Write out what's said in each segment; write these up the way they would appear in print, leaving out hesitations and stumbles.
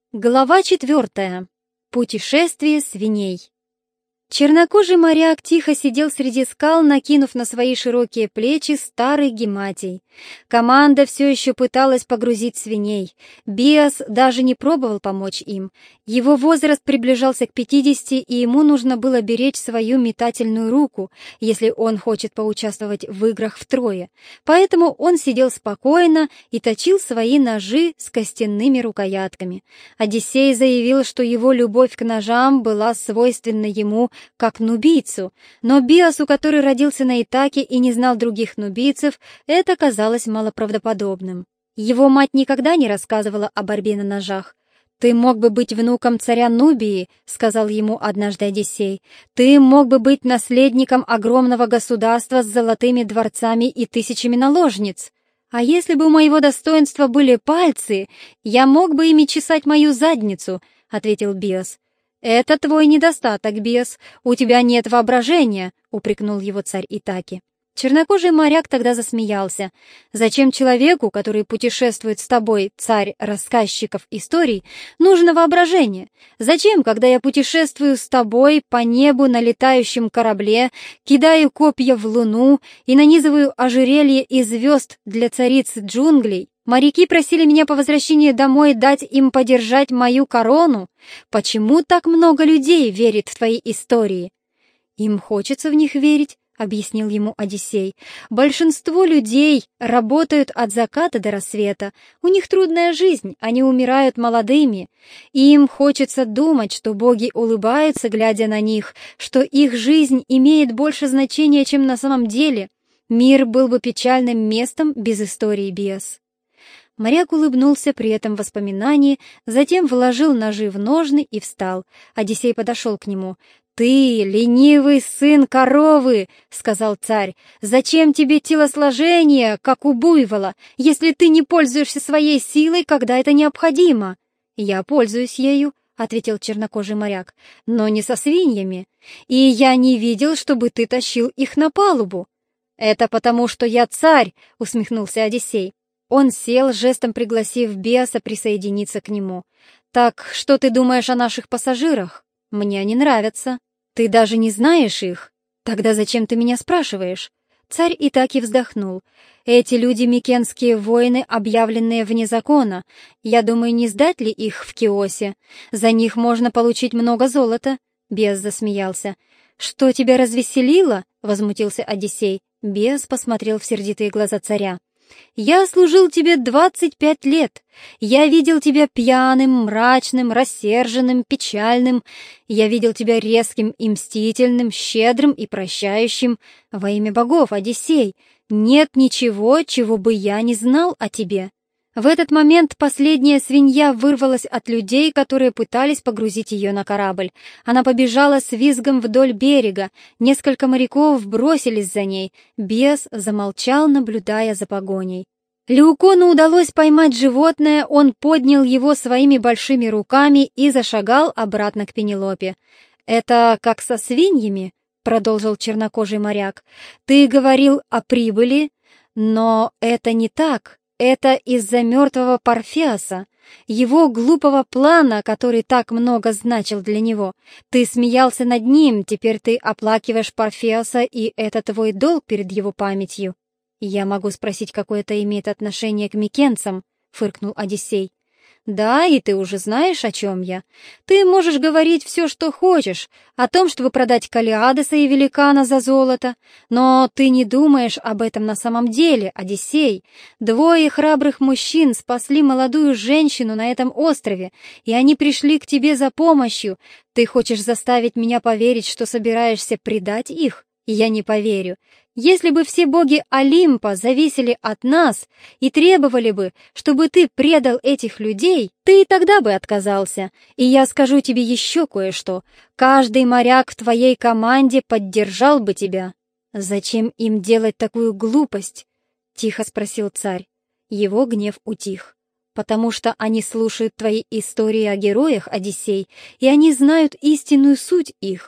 Глава 4. Путешествие свиней. Чернокожий моряк тихо сидел среди скал, накинув на свои широкие плечи старый гематий. Команда все еще пыталась погрузить свиней. Биас даже не пробовал помочь им. Его возраст приближался к 50, и ему нужно было беречь свою метательную руку, если он хочет поучаствовать в играх втрое. Поэтому он сидел спокойно и точил свои ножи с костяными рукоятками. Одиссей заявил, что его любовь к ножам была свойственна ему как нубийцу, но Биасу, который родился на Итаке и не знал других нубийцев, это казалось малоправдоподобным. Его мать никогда не рассказывала о борьбе на ножах. «Ты мог бы быть внуком царя Нубии», — сказал ему однажды Одиссей. «Ты мог бы быть наследником огромного государства с золотыми дворцами и тысячами наложниц. А если бы у моего достоинства были пальцы, я мог бы ими чесать мою задницу», — ответил Биас. «Это твой недостаток, Биас. У тебя нет воображения», — упрекнул его царь Итаки. Чернокожий моряк тогда засмеялся. «Зачем человеку, который путешествует с тобой, царь рассказчиков историй, нужно воображение? Зачем, когда я путешествую с тобой по небу на летающем корабле, кидаю копья в луну и нанизываю ожерелье из звезд для царицы джунглей? Моряки просили меня по возвращении домой дать им подержать мою корону. Почему так много людей верит в твои истории?» «Им хочется в них верить», — объяснил ему Одиссей. «Большинство людей работают от заката до рассвета. У них трудная жизнь, они умирают молодыми. И им хочется думать, что боги улыбаются, глядя на них, что их жизнь имеет больше значения, чем на самом деле. Мир был бы печальным местом без истории, Биас». Моряк улыбнулся при этом воспоминании, затем вложил ножи в ножны и встал. Одиссей подошел к нему. «Ты, ленивый сын коровы!» — сказал царь. «Зачем тебе телосложение, как у буйвола, если ты не пользуешься своей силой, когда это необходимо?» «Я пользуюсь ею», — ответил чернокожий моряк, — «но не со свиньями. И я не видел, чтобы ты тащил их на палубу». «Это потому, что я царь», — усмехнулся Одиссей. Он сел, жестом пригласив Биаса присоединиться к нему. «Так что ты думаешь о наших пассажирах? Мне они нравятся». «Ты даже не знаешь их? Тогда зачем ты меня спрашиваешь?» Царь Итаки вздохнул. «Эти люди — микенские воины, объявленные вне закона. Я думаю, не сдать ли их в Киосе? За них можно получить много золота». Биас засмеялся. «Что тебя развеселило?» — возмутился Одиссей. Биас посмотрел в сердитые глаза царя. «Я служил тебе 25 лет. Я видел тебя пьяным, мрачным, рассерженным, печальным. Я видел тебя резким и мстительным, щедрым и прощающим. Во имя богов, Одиссей, нет ничего, чего бы я не знал о тебе». В этот момент последняя свинья вырвалась от людей, которые пытались погрузить ее на корабль. Она побежала с визгом вдоль берега. Несколько моряков бросились за ней. Биас замолчал, наблюдая за погоней. Леукону удалось поймать животное, он поднял его своими большими руками и зашагал обратно к Пенелопе. «Это как со свиньями?» — продолжил чернокожий моряк. «Ты говорил о прибыли, но это не так. Это из-за мертвого Парфеоса, его глупого плана, который так много значил для него. Ты смеялся над ним, теперь ты оплакиваешь Парфеоса, и это твой долг перед его памятью». «Я могу спросить, какое это имеет отношение к микенцам?» — фыркнул Одиссей. «Да, и ты уже знаешь, о чем я. Ты можешь говорить все, что хочешь, о том, чтобы продать Калиадеса и Великана за золото, но ты не думаешь об этом на самом деле, Одиссей. 2 храбрых мужчин спасли молодую женщину на этом острове, и они пришли к тебе за помощью. Ты хочешь заставить меня поверить, что собираешься предать их? Я не поверю. Если бы все боги Олимпа зависели от нас и требовали бы, чтобы ты предал этих людей, ты и тогда бы отказался. И я скажу тебе еще кое-что. Каждый моряк в твоей команде поддержал бы тебя». «Зачем им делать такую глупость?» — тихо спросил царь. Его гнев утих. «Потому что они слушают твои истории о героях, Одиссей, и они знают истинную суть их».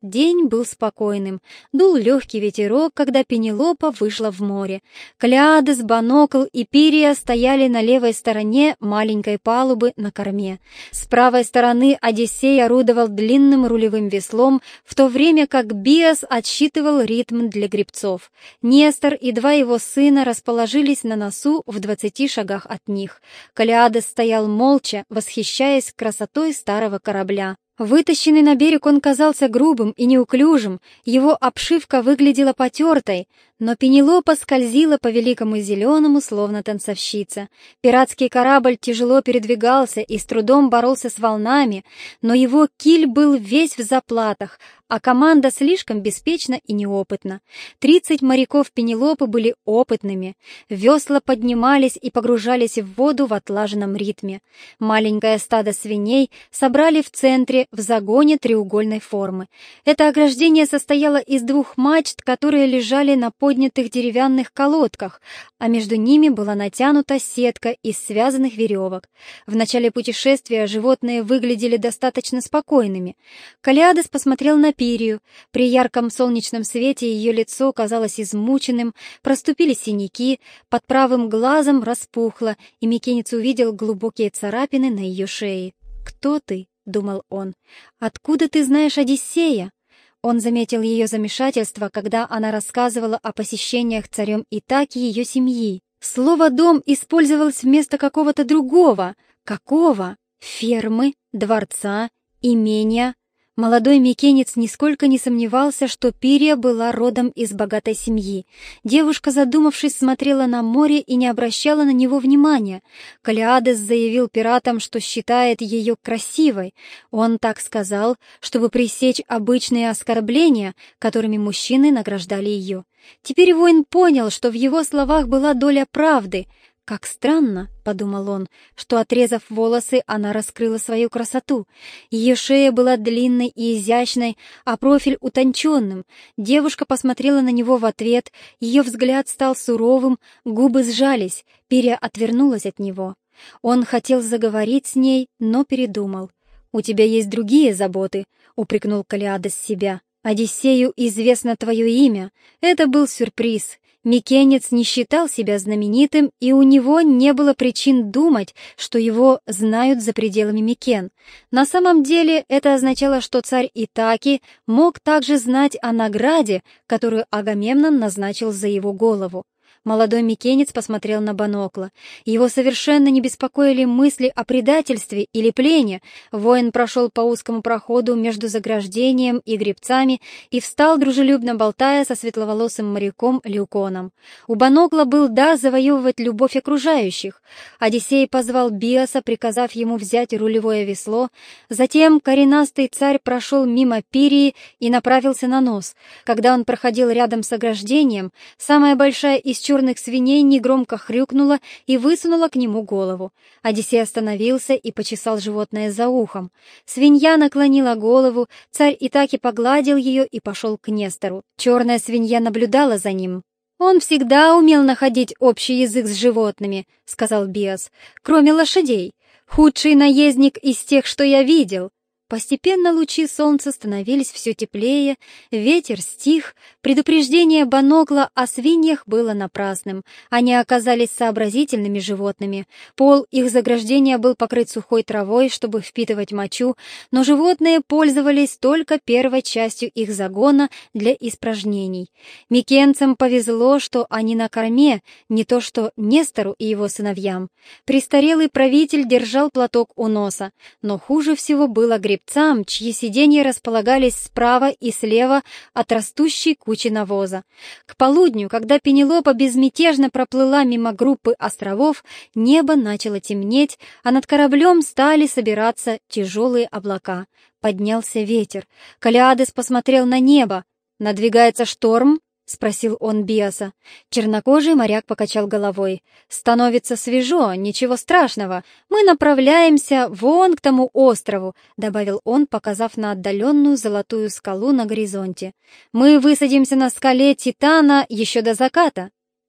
День был спокойным, дул легкий ветерок, когда Пенелопа вышла в море. Калиадес, Банокл и Пирия стояли на левой стороне маленькой палубы на корме. С правой стороны Одиссей орудовал длинным рулевым веслом, в то время как Биас отсчитывал ритм для гребцов. Нестор и два его сына расположились на носу в 20 шагах от них. Калиадес стоял молча, восхищаясь красотой старого корабля. Вытащенный на берег он казался грубым и неуклюжим, его обшивка выглядела потертой, но Пенелопа скользила по великому зеленому, словно танцовщица. Пиратский корабль тяжело передвигался и с трудом боролся с волнами, но его киль был весь в заплатах, а команда слишком беспечна и неопытна. 30 моряков Пенелопы были опытными. Весла поднимались и погружались в воду в отлаженном ритме. Маленькое стадо свиней собрали в центре в загоне треугольной формы. Это ограждение состояло из 2 мачт, которые лежали на поднятых деревянных колодках, а между ними была натянута сетка из связанных веревок. В начале путешествия животные выглядели достаточно спокойными. Калиадес посмотрел на Пирию. При ярком солнечном свете ее лицо казалось измученным, проступили синяки, под правым глазом распухло, и Микенец увидел глубокие царапины на ее шее. «Кто ты?» — думал он. «Откуда ты знаешь Одиссея?» Он заметил ее замешательство, когда она рассказывала о посещениях царем Итаки ее семьи. Слово «дом» использовалось вместо какого-то другого. Какого? Фермы, дворца, имения. Молодой Микенец нисколько не сомневался, что Пирия была родом из богатой семьи. Девушка, задумавшись, смотрела на море и не обращала на него внимания. Калиадес заявил пиратам, что считает ее красивой. Он так сказал, чтобы пресечь обычные оскорбления, которыми мужчины награждали ее. Теперь воин понял, что в его словах была доля правды. «Как странно», — подумал он, — что, отрезав волосы, она раскрыла свою красоту. Ее шея была длинной и изящной, а профиль утонченным. Девушка посмотрела на него в ответ, ее взгляд стал суровым, губы сжались, Пирия отвернулась от него. Он хотел заговорить с ней, но передумал. «У тебя есть другие заботы», — упрекнул Калиадес себя. «Одиссею известно твое имя. Это был сюрприз». Микенец не считал себя знаменитым, и у него не было причин думать, что его знают за пределами Микен. На самом деле это означало, что царь Итаки мог также знать о награде, которую Агамемнон назначил за его голову. Молодой Микенец посмотрел на Банокла. Его совершенно не беспокоили мысли о предательстве или плене. Воин прошел по узкому проходу между заграждением и гребцами и встал, дружелюбно болтая со светловолосым моряком Леуконом. У Банокла был дар завоевывать любовь окружающих. Одиссей позвал Биаса, приказав ему взять рулевое весло. Затем коренастый царь прошел мимо Пирии и направился на нос. Когда он проходил рядом с ограждением, самая большая из черных свиней негромко хрюкнула и высунула к нему голову. Одиссей остановился и почесал животное за ухом. Свинья наклонила голову, царь Итаки погладил ее и пошел к Нестору. Черная свинья наблюдала за ним. «Он всегда умел находить общий язык с животными», — сказал Биас, — «кроме лошадей. Худший наездник из тех, что я видел». Постепенно лучи солнца становились все теплее, ветер стих, предупреждение Банокла о свиньях было напрасным. Они оказались сообразительными животными. Пол их заграждения был покрыт сухой травой, чтобы впитывать мочу, но животные пользовались только первой частью их загона для испражнений. Микенцам повезло, что они на корме, не то что Нестору и его сыновьям. Престарелый правитель держал платок у носа, но хуже всего было гребцам, чьи сиденья располагались справа и слева от растущей кучи навоза. К полудню, когда Пенелопа безмятежно проплыла мимо группы островов, небо начало темнеть, а над кораблем стали собираться тяжелые облака. Поднялся ветер. Калиадес посмотрел на небо. «Надвигается шторм?» — спросил он Биаса. Чернокожий моряк покачал головой. «Становится свежо, ничего страшного. Мы направляемся вон к тому острову», — добавил он, показав на отдаленную золотую скалу на горизонте. «Мы высадимся на скале Титана еще до заката».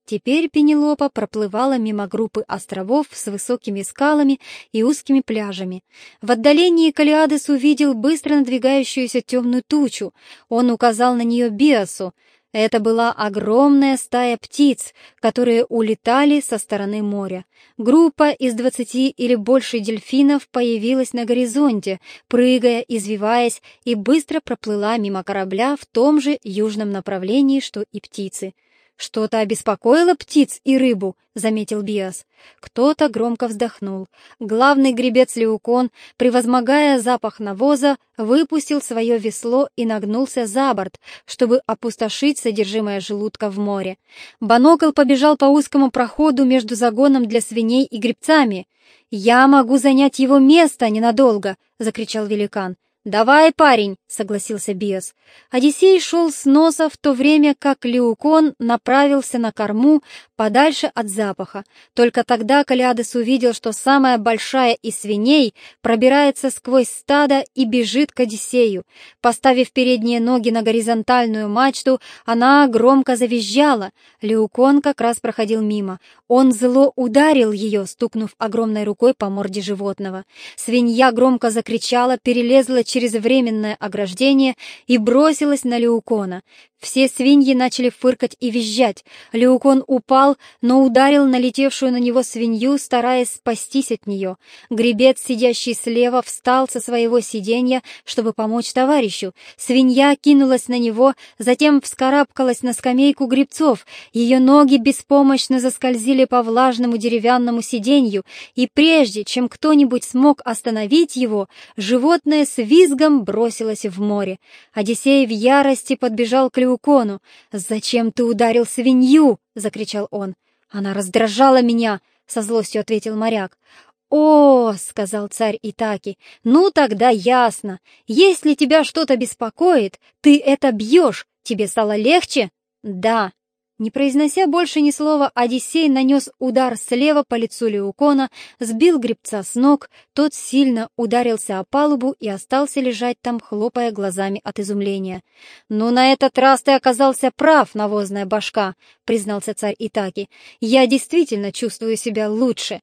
Теперь Пенелопа проплывала мимо группы островов с высокими скалами и узкими пляжами. В отдалении Калиадес увидел быстро надвигающуюся темную тучу. Он указал на нее Биасу. Это была огромная стая птиц, которые улетали со стороны моря. Группа из 20 или больше дельфинов появилась на горизонте, прыгая, извиваясь, и быстро проплыла мимо корабля в том же южном направлении, что и птицы. «Что-то обеспокоило птиц и рыбу», — заметил Биас. Кто-то громко вздохнул. Главный гребец Леукон, превозмогая запах навоза, выпустил свое весло и нагнулся за борт, чтобы опустошить содержимое желудка в море. Банокл побежал по узкому проходу между загоном для свиней и гребцами. «Я могу занять его место ненадолго!» — закричал великан. «Давай, парень!» — согласился Биас. Одиссей шел с носа, в то время как Леукон направился на корму подальше от запаха. Только тогда Калиадес увидел, что самая большая из свиней пробирается сквозь стадо и бежит к Одиссею. Поставив передние ноги на горизонтальную мачту, она громко завизжала. Леукон как раз проходил мимо. Он зло ударил ее, стукнув огромной рукой по морде животного. Свинья громко закричала, перелезла через временное ограждение и бросилась на Леукона. Все свиньи начали фыркать и визжать. Леукон упал, но ударил налетевшую на него свинью, стараясь спастись от нее. Гребец, сидящий слева, встал со своего сиденья, чтобы помочь товарищу. Свинья кинулась на него, затем вскарабкалась на скамейку гребцов. Ее ноги беспомощно заскользили по влажному деревянному сиденью, и прежде чем кто-нибудь смог остановить его, животное с визгом бросилось в море. Одиссей в ярости подбежал к Леукону. «Зачем ты ударил свинью?» — закричал он. «Она раздражала меня», — со злостью ответил моряк. «О, — сказал царь Итаки, — ну тогда ясно. Если тебя что-то беспокоит, ты это бьешь. Тебе стало легче?» «Да». Не произнося больше ни слова, Одиссей нанес удар слева по лицу Леукона, сбил гребца с ног, тот сильно ударился о палубу и остался лежать там, хлопая глазами от изумления. «Ну, на этот раз ты оказался прав, навозная башка», — признался царь Итаки. «Я действительно чувствую себя лучше».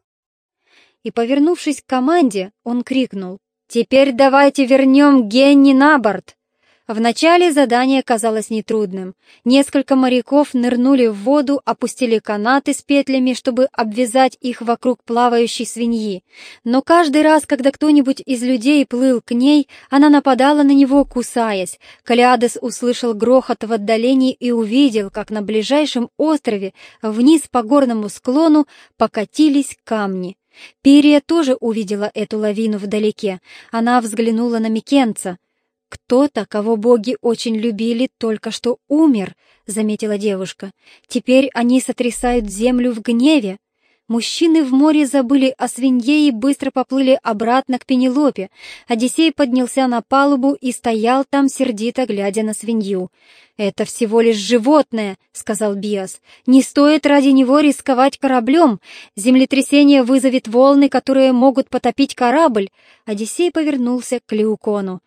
И, повернувшись к команде, он крикнул: «Теперь давайте вернем Генни на борт!» Вначале задание казалось нетрудным. Несколько моряков нырнули в воду, опустили канаты с петлями, чтобы обвязать их вокруг плавающей свиньи. Но каждый раз, когда кто-нибудь из людей плыл к ней, она нападала на него, кусаясь. Калиадес услышал грохот в отдалении и увидел, как на ближайшем острове вниз по горному склону покатились камни. Пирия тоже увидела эту лавину вдалеке. Она взглянула на Микенца. «Кто-то, кого боги очень любили, только что умер», — заметила девушка. «Теперь они сотрясают землю в гневе». Мужчины в море забыли о свинье и быстро поплыли обратно к Пенелопе. Одиссей поднялся на палубу и стоял там, сердито глядя на свинью. «Это всего лишь животное», — сказал Биас. «Не стоит ради него рисковать кораблем. Землетрясение вызовет волны, которые могут потопить корабль». Одиссей повернулся к Леукону.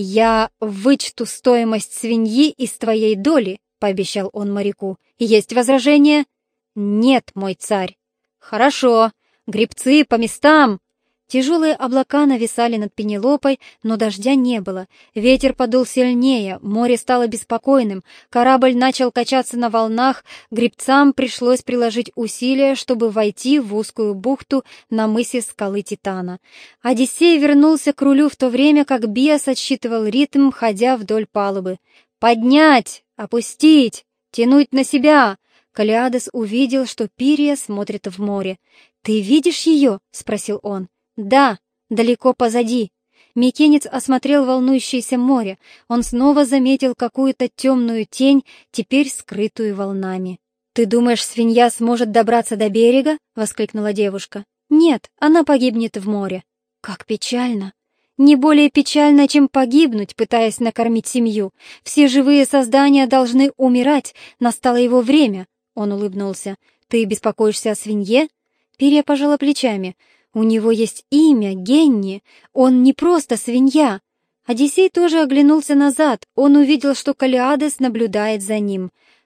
«Я вычту стоимость свиньи из твоей доли», — пообещал он моряку. «Есть возражения?» «Нет, мой царь». «Хорошо. Гребцы, по местам!» Тяжелые облака нависали над Пенелопой, но дождя не было. Ветер подул сильнее, море стало беспокойным, корабль начал качаться на волнах, гребцам пришлось приложить усилия, чтобы войти в узкую бухту на мысе Скалы Титана. Одиссей вернулся к рулю в то время, как Биас отсчитывал ритм, ходя вдоль палубы. «Поднять! Опустить! Тянуть на себя!» Калиадес увидел, что Пирия смотрит в море. «Ты видишь ее?» — спросил он. «Да, далеко позади». Микенец осмотрел волнующееся море. Он снова заметил какую-то темную тень, теперь скрытую волнами. «Ты думаешь, свинья сможет добраться до берега?» — воскликнула девушка. «Нет, она погибнет в море». «Как печально!» «Не более печально, чем погибнуть, пытаясь накормить семью. Все живые создания должны умирать. Настало его время». Он улыбнулся. «Ты беспокоишься о свинье?» Пирия пожала плечами. «У него есть имя, Генни. Он не просто свинья». Одиссей тоже оглянулся назад. Он увидел, что Калиадес наблюдает за ним.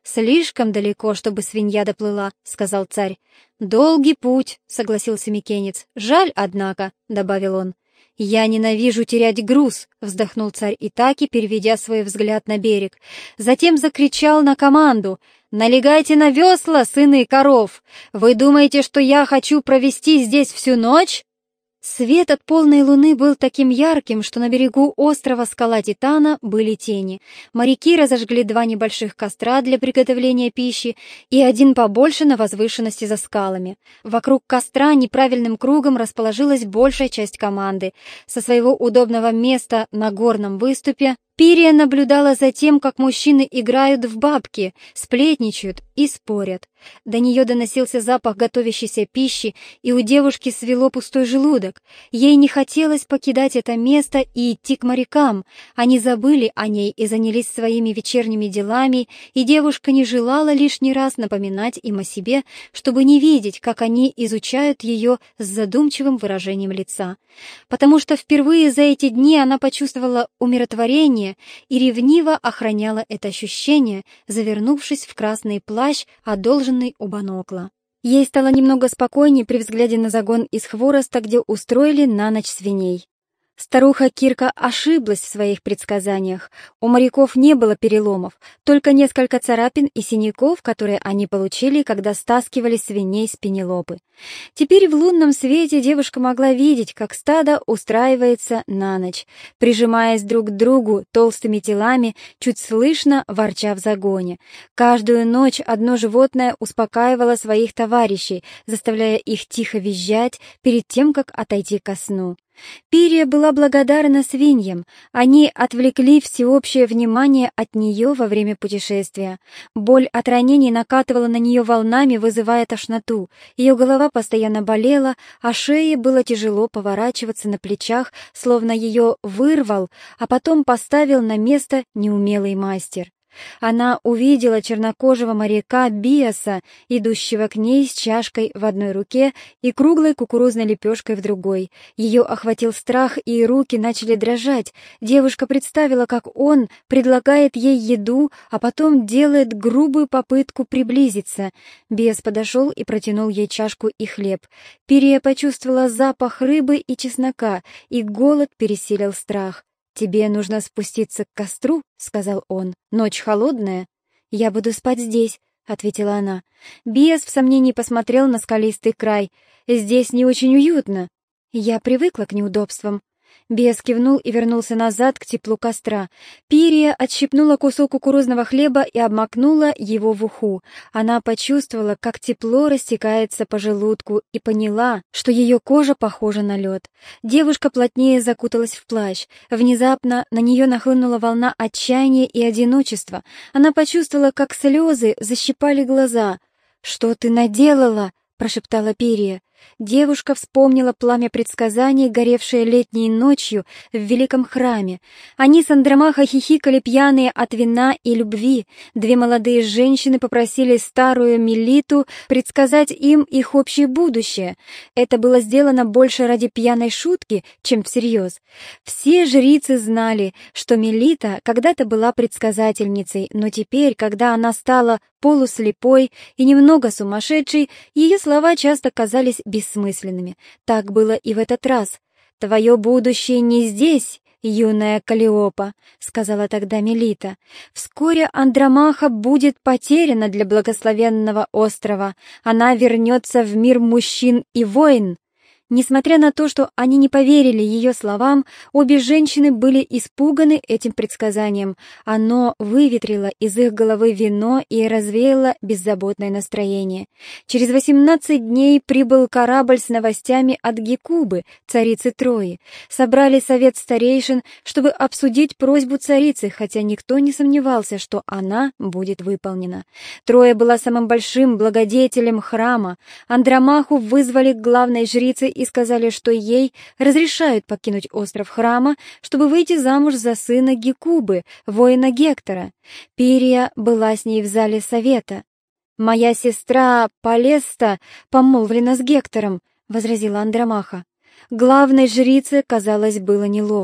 «Слишком далеко, чтобы свинья доплыла», — сказал царь. «Долгий путь», — согласился микенец. «Жаль, однако», — добавил он. «Я ненавижу терять груз», — вздохнул царь Итаки, переведя свой взгляд на берег. Затем закричал на команду: «Налегайте на весла, сыны коров! Вы думаете, что я хочу провести здесь всю ночь?» Свет от полной луны был таким ярким, что на берегу острова Скала Титана были тени. Моряки разожгли 2 небольших костра для приготовления пищи и один побольше на возвышенности за скалами. Вокруг костра неправильным кругом расположилась большая часть команды. Со своего удобного места на горном выступе Пирия наблюдала за тем, как мужчины играют в бабки, сплетничают и спорят. До нее доносился запах готовящейся пищи, и у девушки свело пустой желудок. Ей не хотелось покидать это место и идти к морякам. Они забыли о ней и занялись своими вечерними делами, и девушка не желала лишний раз напоминать им о себе, чтобы не видеть, как они изучают ее с задумчивым выражением лица. Потому что впервые за эти дни она почувствовала умиротворение и ревниво охраняла это ощущение, завернувшись в красный плащ, одолженный у Банокла. Ей стало немного спокойнее при взгляде на загон из хвороста, где устроили на ночь свиней. Старуха Кирка ошиблась в своих предсказаниях. У моряков не было переломов, только несколько царапин и синяков, которые они получили, когда стаскивали свиней с Пенелопы. Теперь в лунном свете девушка могла видеть, как стадо устраивается на ночь, прижимаясь друг к другу толстыми телами, чуть слышно ворча в загоне. Каждую ночь одно животное успокаивало своих товарищей, заставляя их тихо визжать перед тем, как отойти ко сну. Пирия была благодарна свиньям, они отвлекли всеобщее внимание от нее во время путешествия. Боль от ранений накатывала на нее волнами, вызывая тошноту. Ее голова постоянно болела, а шее было тяжело поворачиваться на плечах, словно ее вырвал, а потом поставил на место неумелый мастер. Она увидела чернокожего моряка Биаса, идущего к ней с чашкой в одной руке и круглой кукурузной лепешкой в другой. Ее охватил страх, и руки начали дрожать. Девушка представила, как он предлагает ей еду, а потом делает грубую попытку приблизиться. Биас подошел и протянул ей чашку и хлеб. Пирия почувствовала запах рыбы и чеснока, и голод пересилил страх. «Тебе нужно спуститься к костру», — сказал он. «Ночь холодная». «Я буду спать здесь», — ответила она. Биас в сомнении посмотрел на скалистый край. «Здесь не очень уютно». «Я привыкла к неудобствам». Биас кивнул и вернулся назад к теплу костра. Пирия отщипнула кусок кукурузного хлеба и обмакнула его в уху. Она почувствовала, как тепло растекается по желудку, и поняла, что ее кожа похожа на лед. Девушка плотнее закуталась в плащ. Внезапно на нее нахлынула волна отчаяния и одиночества. Она почувствовала, как слезы защипали глаза. «Что ты наделала?» — прошептала Пирия. Девушка вспомнила пламя предсказаний, горевшее летней ночью в великом храме. Они с Андромахой хихикали, пьяные от вина и любви. 2 молодые женщины попросили старую Мелиту предсказать им их общее будущее. Это было сделано больше ради пьяной шутки, чем всерьез. Все жрицы знали, что Мелита когда-то была предсказательницей, но теперь, когда она стала полуслепой и немного сумасшедшей, ее слова часто казались бессмысленными. Так было и в этот раз. «Твое будущее не здесь, юная Каллиопа», — сказала тогда Мелита. «Вскоре Андромаха будет потеряна для благословенного острова. Она вернется в мир мужчин и войн». Несмотря на то, что они не поверили ее словам, обе женщины были испуганы этим предсказанием. Оно выветрило из их головы вино и развеяло беззаботное настроение. Через 18 дней прибыл корабль с новостями от Гекубы, царицы Трои. Собрали совет старейшин, чтобы обсудить просьбу царицы, хотя никто не сомневался, что она будет выполнена. Троя была самым большим благодетелем храма. Андромаху вызвали к главной жрице и сказали, что ей разрешают покинуть остров Храма, чтобы выйти замуж за сына Гекубы, воина Гектора. Пирия была с ней в зале совета. «Моя сестра Палеста помолвлена с Гектором», — возразила Андромаха. Главной жрице, казалось, было неловко.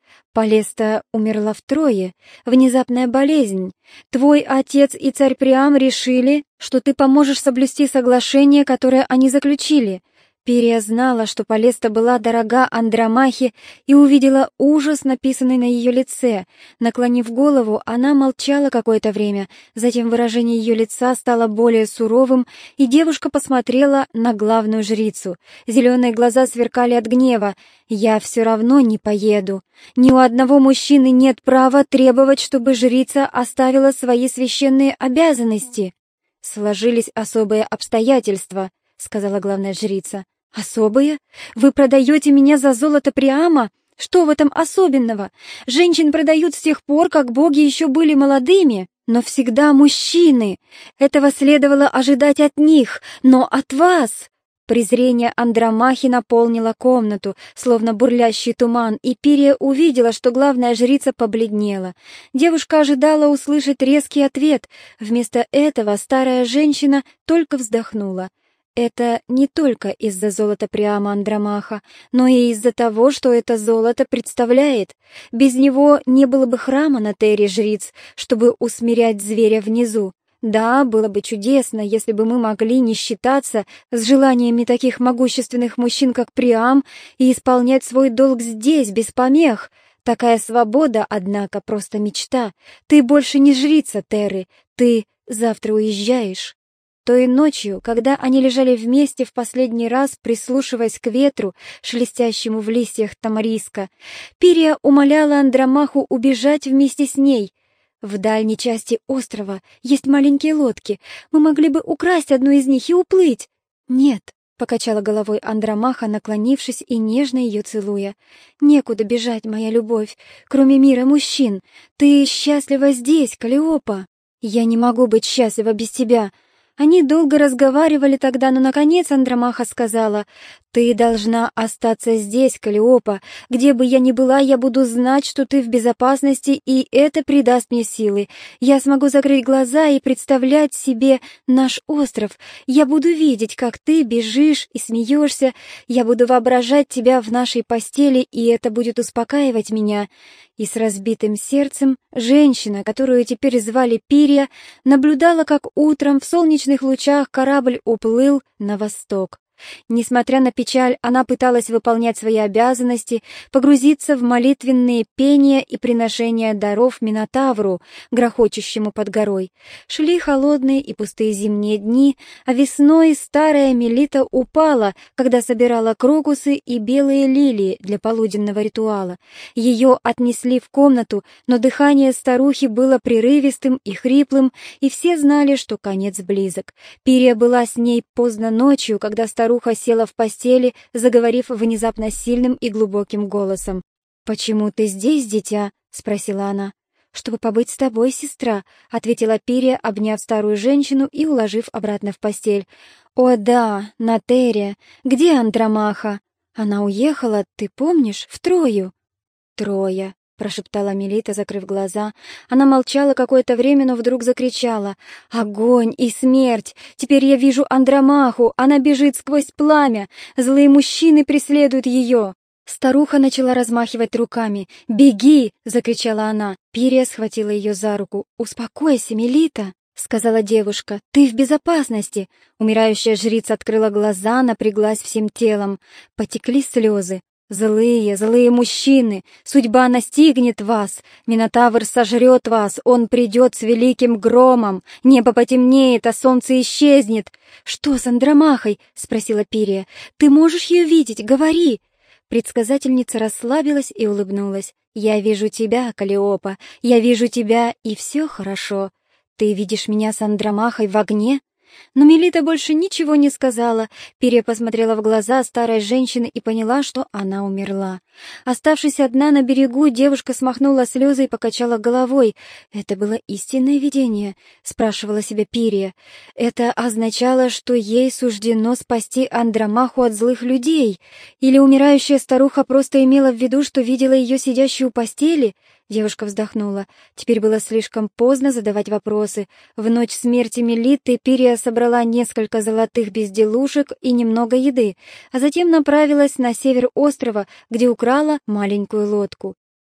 Палеста умерла в Трое. Внезапная болезнь. Твой отец и царь Приам решили, что ты поможешь соблюсти соглашение, которое они заключили. Пирия знала, что Палеста была дорога Андромахе, и увидела ужас, написанный на ее лице. Наклонив голову, она молчала какое-то время, затем выражение ее лица стало более суровым, и девушка посмотрела на главную жрицу. Зеленые глаза сверкали от гнева. «Я все равно не поеду. Ни у одного мужчины нет права требовать, чтобы жрица оставила свои священные обязанности». «Сложились особые обстоятельства», — сказала главная жрица. «Особые? Вы продаете меня за золото Приама? Что в этом особенного? Женщин продают с тех пор, как боги еще были молодыми, но всегда мужчины. Этого следовало ожидать от них, но от вас...» Презрение Андромахи наполнило комнату, словно бурлящий туман, и Пирия увидела, что главная жрица побледнела. Девушка ожидала услышать резкий ответ. Вместо этого старая женщина только вздохнула. Это не только из-за золота Приама Андромаха, но и из-за того, что это золото представляет. Без него не было бы храма на Терре жриц, чтобы усмирять зверя внизу. Да, было бы чудесно, если бы мы могли не считаться с желаниями таких могущественных мужчин, как Приам, и исполнять свой долг здесь, без помех. Такая свобода, однако, просто мечта. Ты больше не жрица Терры, ты завтра уезжаешь. Той ночью, когда они лежали вместе в последний раз, прислушиваясь к ветру, шелестящему в листьях тамариска, Пирия умоляла Андромаху убежать вместе с ней. «В дальней части острова есть маленькие лодки. Мы могли бы украсть одну из них и уплыть». «Нет», — покачала головой Андромаха, наклонившись и нежно ее целуя. «Некуда бежать, моя любовь, кроме мира мужчин. Ты счастлива здесь, Каллиопа». «Я не могу быть счастлива без тебя». Они долго разговаривали тогда, но, наконец, Андромаха сказала: «Ты должна остаться здесь, Каллиопа. Где бы я ни была, я буду знать, что ты в безопасности, и это придаст мне силы. Я смогу закрыть глаза и представлять себе наш остров. Я буду видеть, как ты бежишь и смеешься. Я буду воображать тебя в нашей постели, и это будет успокаивать меня». И с разбитым сердцем женщина, которую теперь звали Пирия, наблюдала, как утром в солнечных лучах корабль уплыл на восток. Несмотря на печаль, она пыталась выполнять свои обязанности, погрузиться в молитвенные пения и приношения даров Минотавру, грохочущему под горой. Шли холодные и пустые зимние дни, а весной старая Мелита упала, когда собирала крокусы и белые лилии для полуденного ритуала. Ее отнесли в комнату, но дыхание старухи было прерывистым и хриплым, и все знали, что конец близок. Пирия была с ней поздно ночью, когда старуха села в постели, заговорив внезапно сильным и глубоким голосом. «Почему ты здесь, дитя?» — спросила она. «Чтобы побыть с тобой, сестра», — ответила Пирия, обняв старую женщину и уложив обратно в постель. «О да, на Терре. Где Андромаха?» «Она уехала, ты помнишь, в Трою». «Троя», — прошептала Мелита, закрыв глаза. Она молчала какое-то время, но вдруг закричала: «Огонь и смерть! Теперь я вижу Андромаху! Она бежит сквозь пламя! Злые мужчины преследуют ее!» Старуха начала размахивать руками. «Беги!» — закричала она. Пирия схватила ее за руку. «Успокойся, Мелита!» — сказала девушка. «Ты в безопасности!» Умирающая жрица открыла глаза, напряглась всем телом. Потекли слезы. «Злые, злые мужчины! Судьба настигнет вас! Минотавр сожрет вас! Он придет с великим громом! Небо потемнеет, а солнце исчезнет!» «Что с Андромахой?» — спросила Пирия. «Ты можешь ее видеть? Говори!» Предсказательница расслабилась и улыбнулась. «Я вижу тебя, Каллиопа, я вижу тебя, и все хорошо. Ты видишь меня с Андромахой в огне?» Но Мелита больше ничего не сказала. Пирия посмотрела в глаза старой женщины и поняла, что она умерла. Оставшись одна на берегу, девушка смахнула слезы и покачала головой. «Это было истинное видение?» — спрашивала себя Пирия. «Это означало, что ей суждено спасти Андромаху от злых людей? Или умирающая старуха просто имела в виду, что видела ее сидящей у постели?» Девушка вздохнула. Теперь было слишком поздно задавать вопросы. В ночь смерти Мелиты Пирия собрала несколько золотых безделушек и немного еды, а затем направилась на север острова, где украла маленькую лодку.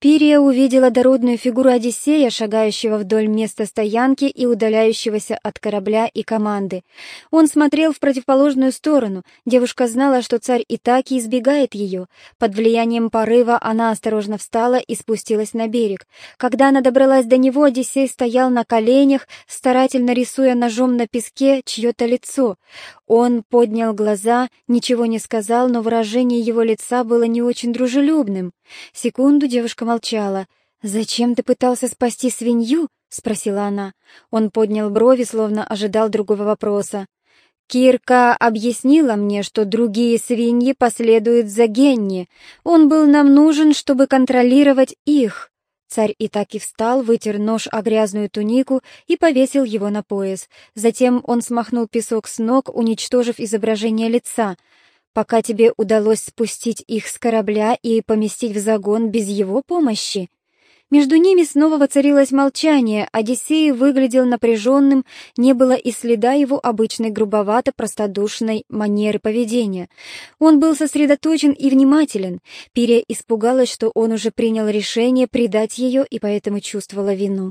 Пирия увидела дородную фигуру Одиссея, шагающего вдоль места стоянки и удаляющегося от корабля и команды. Он смотрел в противоположную сторону. Девушка знала, что царь Итаки избегает ее. Под влиянием порыва она осторожно встала и спустилась на берег. Когда она добралась до него, Одиссей стоял на коленях, старательно рисуя ножом на песке чье-то лицо. Он поднял глаза, ничего не сказал, но выражение его лица было не очень дружелюбным. Секунду девушка молчала. «Зачем ты пытался спасти свинью?» — спросила она. Он поднял брови, словно ожидал другого вопроса. «Кирка объяснила мне, что другие свиньи последуют за Генни. Он был нам нужен, чтобы контролировать их». Царь Итаки встал, вытер нож о грязную тунику и повесил его на пояс. Затем он смахнул песок с ног, уничтожив изображение лица. «Пока тебе удалось спустить их с корабля и поместить в загон без его помощи?» Между ними снова воцарилось молчание. Одиссей выглядел напряженным, не было и следа его обычной грубовато-простодушной манеры поведения. Он был сосредоточен и внимателен. Пирия испугалась, что он уже принял решение предать ее и поэтому чувствовала вину.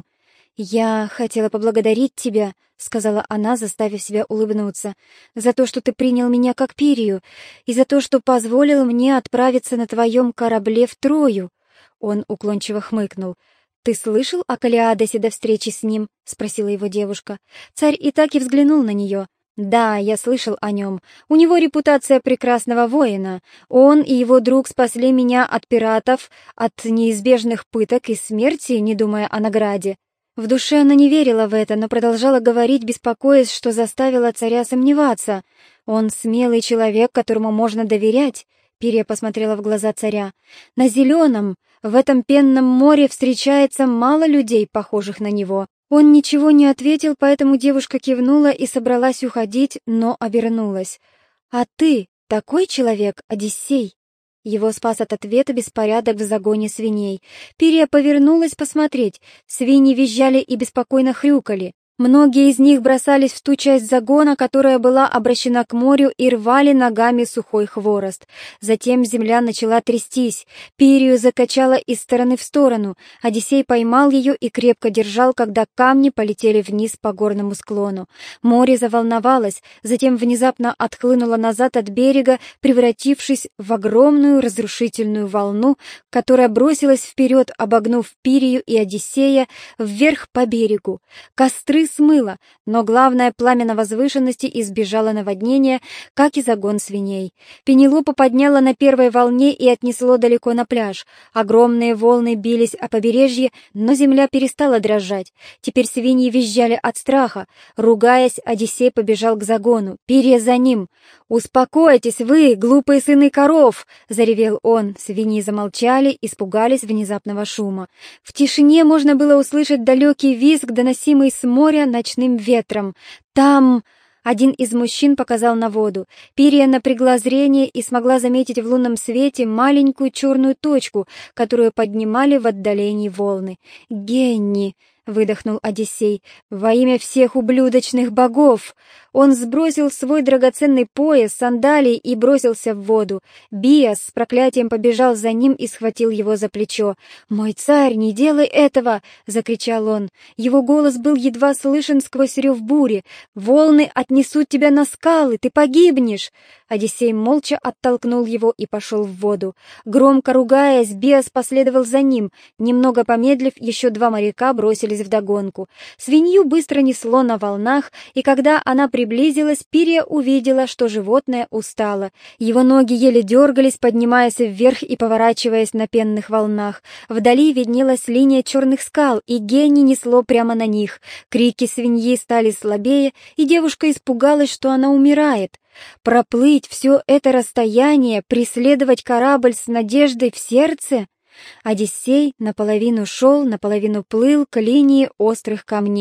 «Я хотела поблагодарить тебя», — сказала она, заставив себя улыбнуться, «за то, что ты принял меня как Пирию, и за то, что позволил мне отправиться на твоем корабле в Трою». Он уклончиво хмыкнул. «Ты слышал о Калиадесе до встречи с ним?» — спросила его девушка. Царь Итаки взглянул на нее. «Да, я слышал о нем. У него репутация прекрасного воина. Он и его друг спасли меня от пиратов, от неизбежных пыток и смерти, не думая о награде». В душе она не верила в это, но продолжала говорить, беспокоясь, что заставила царя сомневаться. «Он смелый человек, которому можно доверять». Пирия посмотрела в глаза царя. «На Зеленом, в этом пенном море встречается мало людей, похожих на него». Он ничего не ответил, поэтому девушка кивнула и собралась уходить, но обернулась. «А ты такой человек, Одиссей?» Его спас от ответа беспорядок в загоне свиней. Пирия повернулась посмотреть. Свиньи визжали и беспокойно хрюкали. Многие из них бросались в ту часть загона, которая была обращена к морю, и рвали ногами сухой хворост. Затем земля начала трястись. Пирию закачала из стороны в сторону. Одиссей поймал ее и крепко держал, когда камни полетели вниз по горному склону. Море заволновалось, затем внезапно отхлынуло назад от берега, превратившись в огромную разрушительную волну, которая бросилась вперед, обогнув Пирию и Одиссея вверх по берегу. Костры смыло, но главное пламя на возвышенности избежало наводнения, как и загон свиней. Пенелопу подняло на первой волне и отнесло далеко на пляж. Огромные волны бились о побережье, но земля перестала дрожать. Теперь свиньи визжали от страха. Ругаясь, Одиссей побежал к загону. Пирия за ним. «Успокойтесь вы, глупые сыны коров!» — заревел он. Свиньи замолчали, испугались внезапного шума. В тишине можно было услышать далекий визг, доносимый с моря ночным ветром. «Там...» Один из мужчин показал на воду. Пирия напрягла зрение и смогла заметить в лунном свете маленькую черную точку, которую поднимали в отдалении волны. «Генни!» — выдохнул Одиссей. «Во имя всех ублюдочных богов!» Он сбросил свой драгоценный пояс, сандалии и бросился в воду. Биас с проклятием побежал за ним и схватил его за плечо. «Мой царь, не делай этого!» — закричал он. Его голос был едва слышен сквозь рев бури. «Волны отнесут тебя на скалы, ты погибнешь!» Одиссей молча оттолкнул его и пошел в воду. Громко ругаясь, Биас последовал за ним. Немного помедлив, еще два моряка бросились вдогонку. Свинью быстро несло на волнах, и когда она приблизилась, Пирия увидела, что животное устало. Его ноги еле дергались, поднимаясь вверх и поворачиваясь на пенных волнах. Вдали виднелась линия черных скал, и Генни несло прямо на них. Крики свиньи стали слабее, и девушка испугалась, что она умирает. Проплыть все это расстояние, преследовать корабль с надеждой в сердце? Одиссей наполовину шел, наполовину плыл к линии острых камней.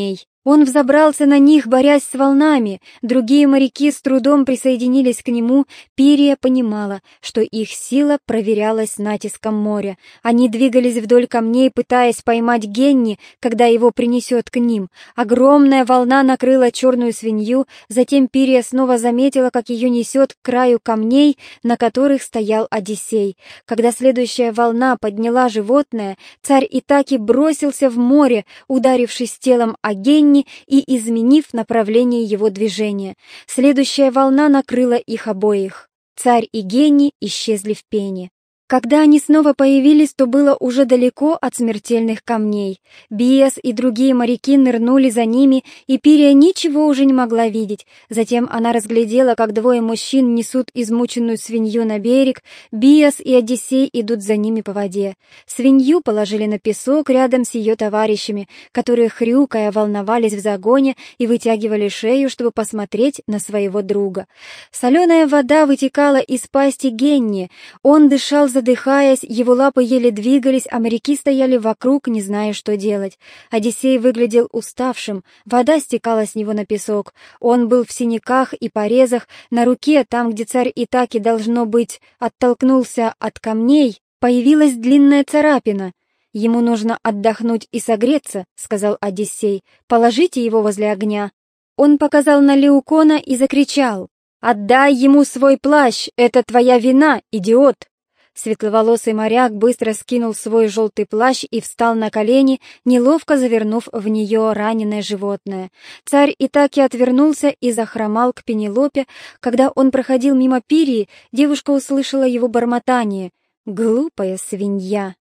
Он взобрался на них, борясь с волнами. Другие моряки с трудом присоединились к нему. Пирия понимала, что их сила проверялась натиском моря. Они двигались вдоль камней, пытаясь поймать Генни, когда его принесет к ним. Огромная волна накрыла черную свинью, затем Пирия снова заметила, как ее несет к краю камней, на которых стоял Одиссей. Когда следующая волна подняла животное, царь Итаки бросился в море, ударившись телом о Генни и изменив направление его движения. Следующая волна накрыла их обоих. Царь и Генни исчезли в пене. Когда они снова появились, то было уже далеко от смертельных камней. Биас и другие моряки нырнули за ними, и Пирия ничего уже не могла видеть. Затем она разглядела, как двое мужчин несут измученную свинью на берег. Биас и Одиссей идут за ними по воде. Свинью положили на песок рядом с ее товарищами, которые, хрюкая, волновались в загоне и вытягивали шею, чтобы посмотреть на своего друга. Соленая вода вытекала из пасти Генни. Он дышал, задыхаясь, его лапы еле двигались, а моряки стояли вокруг, не зная, что делать. Одиссей выглядел уставшим, вода стекала с него на песок. Он был в синяках и порезах, на руке, там, где царь Итаки, должно быть, оттолкнулся от камней, появилась длинная царапина. «Ему нужно отдохнуть и согреться», — сказал Одиссей. «Положите его возле огня». Он показал на Леукона и закричал: «Отдай ему свой плащ! Это твоя вина, идиот!» Светловолосый моряк быстро скинул свой желтый плащ и встал на колени, неловко завернув в нее раненое животное. Царь Итаки отвернулся и захромал к Пенелопе. Когда он проходил мимо Пирии, девушка услышала его бормотание: «Глупая свинья!»